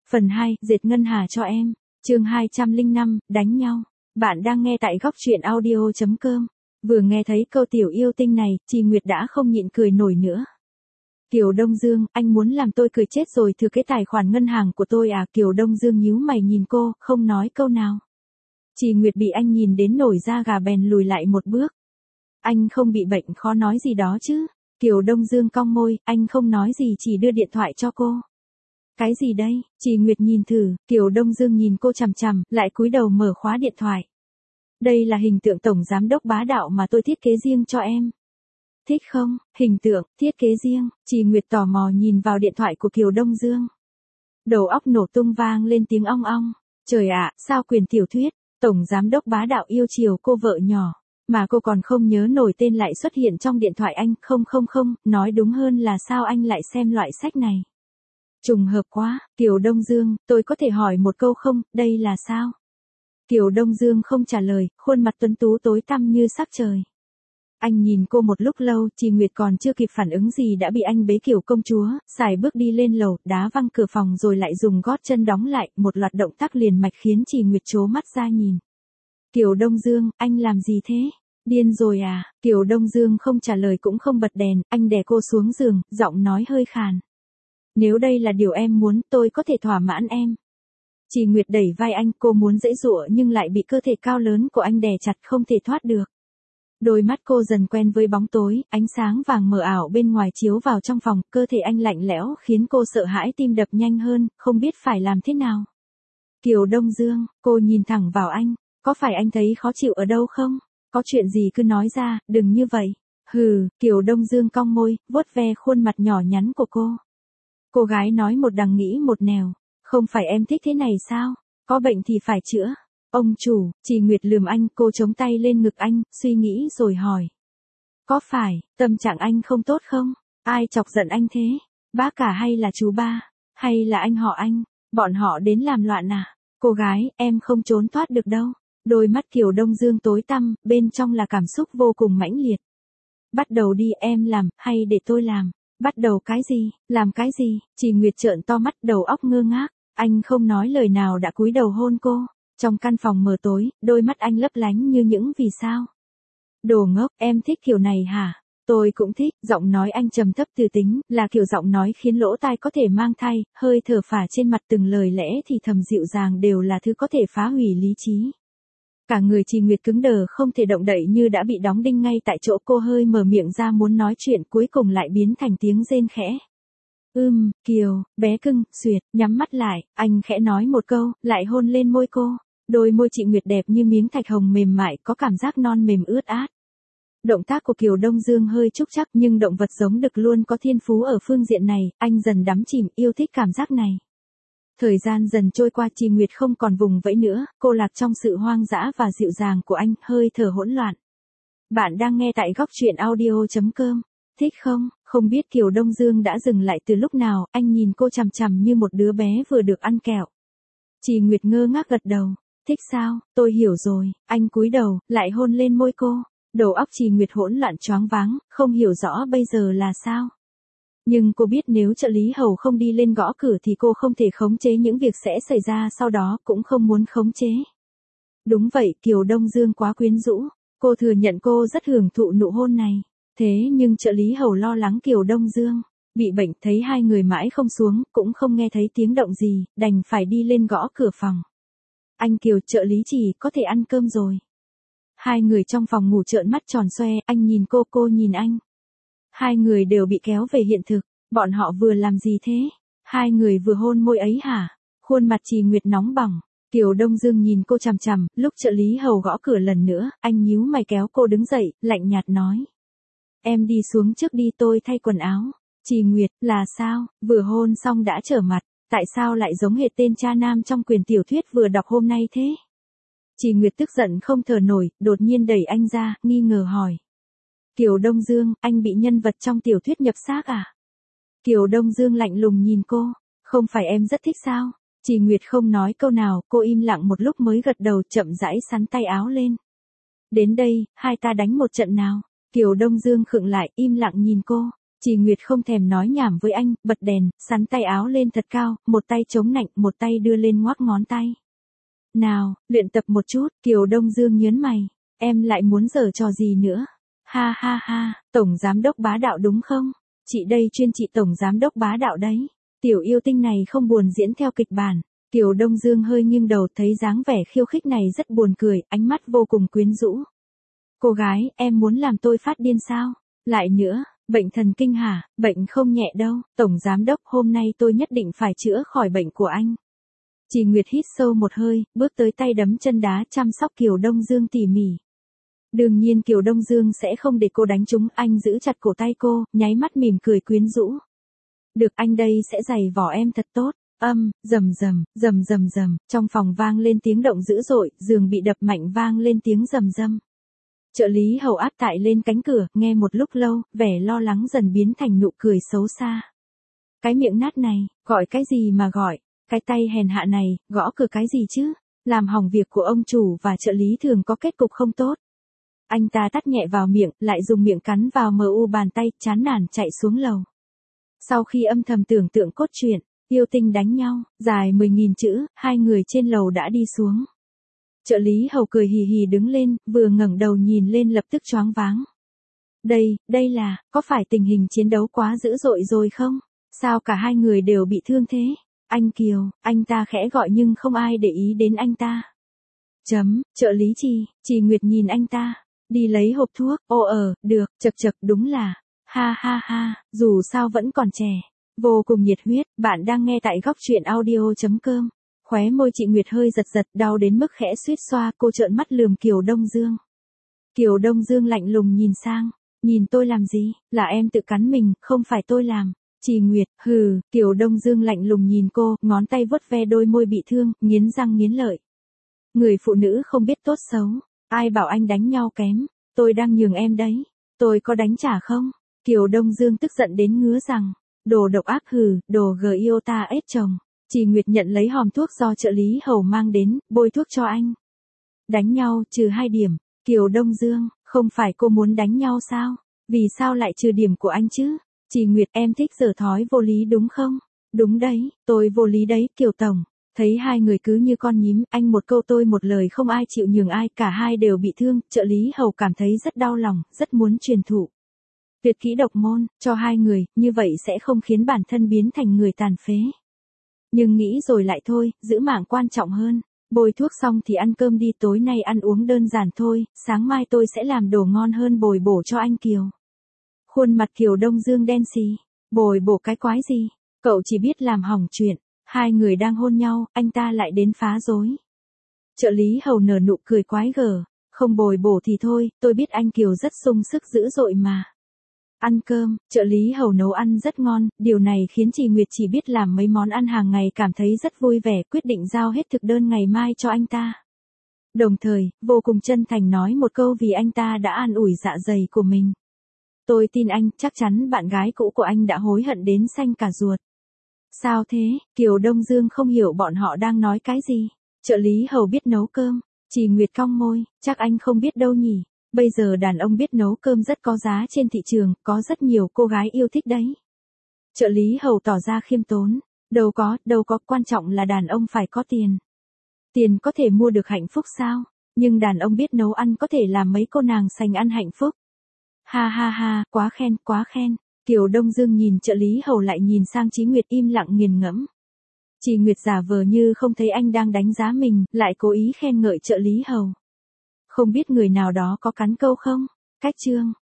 Phần 2, dệt ngân hà cho em. Chương 205, đánh nhau. Bạn đang nghe tại góc truyện audio.com. Vừa nghe thấy câu tiểu yêu tinh này, chị Nguyệt đã không nhịn cười nổi nữa. Kiều Đông Dương, anh muốn làm tôi cười chết rồi, thừa cái tài khoản ngân hàng của tôi à? Kiều Đông Dương nhíu mày nhìn cô, không nói câu nào. Chị Nguyệt bị anh nhìn đến nổi da gà bèn lùi lại một bước. Anh không bị bệnh khó nói gì đó chứ? Kiều Đông Dương cong môi, anh không nói gì, chỉ đưa điện thoại cho cô. Cái gì đây? Chị Nguyệt nhìn thử, Kiều Đông Dương nhìn cô chằm chằm, lại cúi đầu mở khóa điện thoại. Đây là hình tượng tổng giám đốc bá đạo mà tôi thiết kế riêng cho em. Thích không? Hình tượng, thiết kế riêng. Chị Nguyệt tò mò nhìn vào điện thoại của Kiều Đông Dương. Đầu óc nổ tung vang lên tiếng ong ong. Trời ạ, sao quyền tiểu thuyết, tổng giám đốc bá đạo yêu chiều cô vợ nhỏ. Mà cô còn không nhớ nổi tên lại xuất hiện trong điện thoại anh. Không, nói đúng hơn là sao anh lại xem loại sách này. Trùng hợp quá, Kiều Đông Dương, tôi có thể hỏi một câu không, đây là sao? Kiều Đông Dương không trả lời, khuôn mặt tuấn tú tối tăm như sắc trời. Anh nhìn cô một lúc lâu, chị Nguyệt còn chưa kịp phản ứng gì đã bị anh bế kiểu công chúa, xài bước đi lên lầu, đá văng cửa phòng rồi lại dùng gót chân đóng lại, một loạt động tác liền mạch khiến chị Nguyệt trố mắt ra nhìn. Kiều Đông Dương, anh làm gì thế? Điên rồi à? Kiều Đông Dương không trả lời cũng không bật đèn, anh đè cô xuống giường, giọng nói hơi khàn. Nếu đây là điều em muốn, tôi có thể thỏa mãn em. Chị Nguyệt đẩy vai anh, cô muốn giãy giụa nhưng lại bị cơ thể cao lớn của anh đè chặt không thể thoát được. Đôi mắt cô dần quen với bóng tối, ánh sáng vàng mờ ảo bên ngoài chiếu vào trong phòng, cơ thể anh lạnh lẽo khiến cô sợ hãi, tim đập nhanh hơn, không biết phải làm thế nào. Kiều Đông Dương, cô nhìn thẳng vào anh, có phải anh thấy khó chịu ở đâu không? Có chuyện gì cứ nói ra, đừng như vậy. Hừ, Kiều Đông Dương cong môi, vuốt ve khuôn mặt nhỏ nhắn của cô. Cô gái nói một đằng nghĩ một nẻo, không phải em thích thế này sao? Có bệnh thì phải chữa. Ông chủ, chị Nguyệt lườm anh, cô chống tay lên ngực anh, suy nghĩ rồi hỏi. Có phải, tâm trạng anh không tốt không? Ai chọc giận anh thế? Bác cả hay là chú ba? Hay là anh họ anh? Bọn họ đến làm loạn à? Cô gái, em không trốn thoát được đâu. Đôi mắt Kiều Đông Dương tối tăm, bên trong là cảm xúc vô cùng mãnh liệt. Bắt đầu đi, em làm, hay để tôi làm? Bắt đầu cái gì? Làm cái gì? Chị Nguyệt trợn to mắt, đầu óc ngơ ngác. Anh không nói lời nào đã cúi đầu hôn cô. Trong căn phòng mờ tối, đôi mắt anh lấp lánh như những vì sao. Đồ ngốc, em thích kiểu này hả? Tôi cũng thích, giọng nói anh trầm thấp từ tính, là kiểu giọng nói khiến lỗ tai có thể mang thai, hơi thở phả trên mặt từng lời lẽ thì thầm dịu dàng đều là thứ có thể phá hủy lý trí. Cả người chị Nguyệt cứng đờ không thể động đậy như đã bị đóng đinh ngay tại chỗ, cô hơi mở miệng ra muốn nói chuyện cuối cùng lại biến thành tiếng rên khẽ. Kiều, bé cưng, xuyệt, nhắm mắt lại, anh khẽ nói một câu, lại hôn lên môi cô. Đôi môi chị Nguyệt đẹp như miếng thạch hồng mềm mại, có cảm giác non mềm ướt át. Động tác của Kiều Đông Dương hơi trúc trắc nhưng động vật giống đực luôn có thiên phú ở phương diện này, anh dần đắm chìm, yêu thích cảm giác này. Thời gian dần trôi qua, chị Nguyệt không còn vùng vẫy nữa, cô lạc trong sự hoang dã và dịu dàng của anh, hơi thở hỗn loạn. Bạn đang nghe tại góc truyện audio.com. Thích không? Không biết Kiều Đông Dương đã dừng lại từ lúc nào, anh nhìn cô chằm chằm như một đứa bé vừa được ăn kẹo. Chị Nguyệt ngơ ngác gật đầu. Thích sao? Tôi hiểu rồi. Anh cúi đầu, lại hôn lên môi cô. Đầu óc chị Nguyệt hỗn loạn choáng váng, không hiểu rõ bây giờ là sao. Nhưng cô biết nếu trợ lý hầu không đi lên gõ cửa thì cô không thể khống chế những việc sẽ xảy ra sau đó, cũng không muốn khống chế. Đúng vậy, Kiều Đông Dương quá quyến rũ. Cô thừa nhận cô rất hưởng thụ nụ hôn này. Thế nhưng trợ lý hầu lo lắng Kiều Đông Dương bị bệnh, thấy hai người mãi không xuống, cũng không nghe thấy tiếng động gì, đành phải đi lên gõ cửa phòng. Anh Kiều, trợ lý chỉ có thể ăn cơm rồi. Hai người trong phòng ngủ trợn mắt tròn xoe, anh nhìn cô nhìn anh. Hai người đều bị kéo về hiện thực, bọn họ vừa làm gì thế? Hai người vừa hôn môi ấy hả? Khuôn mặt chị Nguyệt nóng bỏng. Kiều Đông Dương nhìn cô chằm chằm, lúc trợ lý hầu gõ cửa lần nữa, anh nhíu mày kéo cô đứng dậy, lạnh nhạt nói. Em đi xuống trước đi, tôi thay quần áo. Chị Nguyệt, là sao? Vừa hôn xong đã trở mặt, tại sao lại giống hệt tên cha nam trong quyển tiểu thuyết vừa đọc hôm nay thế? Chị Nguyệt tức giận không thở nổi, đột nhiên đẩy anh ra, nghi ngờ hỏi. Kiều Đông Dương, anh bị nhân vật trong tiểu thuyết nhập xác à? Kiều Đông Dương lạnh lùng nhìn cô, không phải em rất thích sao? Chị Nguyệt không nói câu nào, cô im lặng một lúc mới gật đầu, chậm rãi xắn tay áo lên. Đến đây, hai ta đánh một trận nào? Kiều Đông Dương khựng lại, im lặng nhìn cô. Chị Nguyệt không thèm nói nhảm với anh, bật đèn, sắn tay áo lên thật cao, một tay chống nạnh, một tay đưa lên ngoắc ngón tay. Nào, luyện tập một chút, Kiều Đông Dương nhớn mày. Em lại muốn giở trò gì nữa? Ha ha ha, Tổng Giám đốc bá đạo đúng không? Chị đây chuyên trị Tổng Giám đốc bá đạo đấy. Tiểu yêu tinh này không buồn diễn theo kịch bản. Kiều Đông Dương hơi nghiêng đầu thấy dáng vẻ khiêu khích này rất buồn cười, ánh mắt vô cùng quyến rũ. Cô gái, em muốn làm tôi phát điên sao? Lại nữa, bệnh thần kinh hả? Bệnh không nhẹ đâu, Tổng Giám đốc hôm nay tôi nhất định phải chữa khỏi bệnh của anh. Chị Nguyệt hít sâu một hơi, bước tới tay đấm chân đá chăm sóc Kiều Đông Dương tỉ mỉ. Đương nhiên Kiều Đông Dương sẽ không để cô đánh trúng, anh giữ chặt cổ tay cô, nháy mắt mỉm cười quyến rũ. Được, anh đây sẽ giày vò em thật tốt. Rầm rầm, trong phòng vang lên tiếng động dữ dội, giường bị đập mạnh vang lên tiếng rầm rầm. Trợ lý Hầu áp tại lên cánh cửa, nghe một lúc lâu, vẻ lo lắng dần biến thành nụ cười xấu xa. Cái miệng nát này, gọi cái gì mà gọi, cái tay hèn hạ này, gõ cửa cái gì chứ, làm hỏng việc của ông chủ và trợ lý thường có kết cục không tốt. Anh ta tát nhẹ vào miệng, lại dùng miệng cắn vào mu bàn tay, chán nản chạy xuống lầu. Sau khi âm thầm tưởng tượng cốt truyện, yêu tinh đánh nhau, dài 10.000 chữ, hai người trên lầu đã đi xuống. Trợ lý Hầu cười hì hì đứng lên, vừa ngẩng đầu nhìn lên lập tức choáng váng. Đây là, có phải tình hình chiến đấu quá dữ dội rồi không? Sao cả hai người đều bị thương thế? Anh Kiều, anh ta khẽ gọi nhưng không ai để ý đến anh ta. Trợ lý chị Nguyệt nhìn anh ta. Đi lấy hộp thuốc, được, chật đúng là. Ha ha ha, dù sao vẫn còn trẻ. Vô cùng nhiệt huyết, bạn đang nghe tại góc truyện audio.com. Khóe môi chị Nguyệt hơi giật, đau đến mức khẽ suýt xoa, cô trợn mắt lườm Kiều Đông Dương. Kiều Đông Dương lạnh lùng nhìn sang, nhìn tôi làm gì, là em tự cắn mình, không phải tôi làm. Chị Nguyệt, hừ, Kiều Đông Dương lạnh lùng nhìn cô, ngón tay vuốt ve đôi môi bị thương, nghiến răng nghiến lợi. Người phụ nữ không biết tốt xấu, ai bảo anh đánh nhau kém, tôi đang nhường em đấy, tôi có đánh trả không? Kiều Đông Dương tức giận đến ngứa rằng, đồ độc ác hừ, đồ Giota ết chồng. Chị Nguyệt nhận lấy hòm thuốc do trợ lý Hầu mang đến, bôi thuốc cho anh. Đánh nhau, trừ 2 điểm, Kiều Đông Dương, không phải cô muốn đánh nhau sao? Vì sao lại trừ điểm của anh chứ? Chị Nguyệt, em thích giở thói vô lý đúng không? Đúng đấy, tôi vô lý đấy, Kiều Tổng. Thấy hai người cứ như con nhím, anh một câu tôi một lời không ai chịu nhường ai, cả hai đều bị thương, trợ lý Hầu cảm thấy rất đau lòng, rất muốn truyền thụ tuyệt kỹ độc môn, cho hai người, như vậy sẽ không khiến bản thân biến thành người tàn phế. Nhưng nghĩ rồi lại thôi, giữ mạng quan trọng hơn. Bôi thuốc xong thì ăn cơm đi, tối nay ăn uống đơn giản thôi, sáng mai tôi sẽ làm đồ ngon hơn bồi bổ cho anh Kiều. Khuôn mặt Kiều Đông Dương đen xì, bồi bổ cái quái gì, cậu chỉ biết làm hỏng chuyện, hai người đang hôn nhau, anh ta lại đến phá rối. Trợ lý Hầu nở nụ cười quái gở, không bồi bổ thì thôi, tôi biết anh Kiều rất sung sức dữ dội mà. Ăn cơm, trợ lý Hầu nấu ăn rất ngon, điều này khiến chị Nguyệt chỉ biết làm mấy món ăn hàng ngày cảm thấy rất vui vẻ, quyết định giao hết thực đơn ngày mai cho anh ta. Đồng thời, vô cùng chân thành nói một câu vì anh ta đã an ủi dạ dày của mình. Tôi tin anh, chắc chắn bạn gái cũ của anh đã hối hận đến xanh cả ruột. Sao thế, Kiều Đông Dương không hiểu bọn họ đang nói cái gì. Trợ lý Hầu biết nấu cơm, chị Nguyệt cong môi, chắc anh không biết đâu nhỉ. Bây giờ đàn ông biết nấu cơm rất có giá trên thị trường, có rất nhiều cô gái yêu thích đấy. Trợ lý Hầu tỏ ra khiêm tốn, đâu có, quan trọng là đàn ông phải có tiền. Tiền có thể mua được hạnh phúc sao? Nhưng đàn ông biết nấu ăn có thể làm mấy cô nàng sành ăn hạnh phúc. Ha ha ha, quá khen. Kiều Đông Dương nhìn trợ lý Hầu lại nhìn sang Chí Nguyệt im lặng nghiền ngẫm. Chị Nguyệt giả vờ như không thấy anh đang đánh giá mình, lại cố ý khen ngợi trợ lý Hầu. Không biết người nào đó có cắn câu không? Cách chương.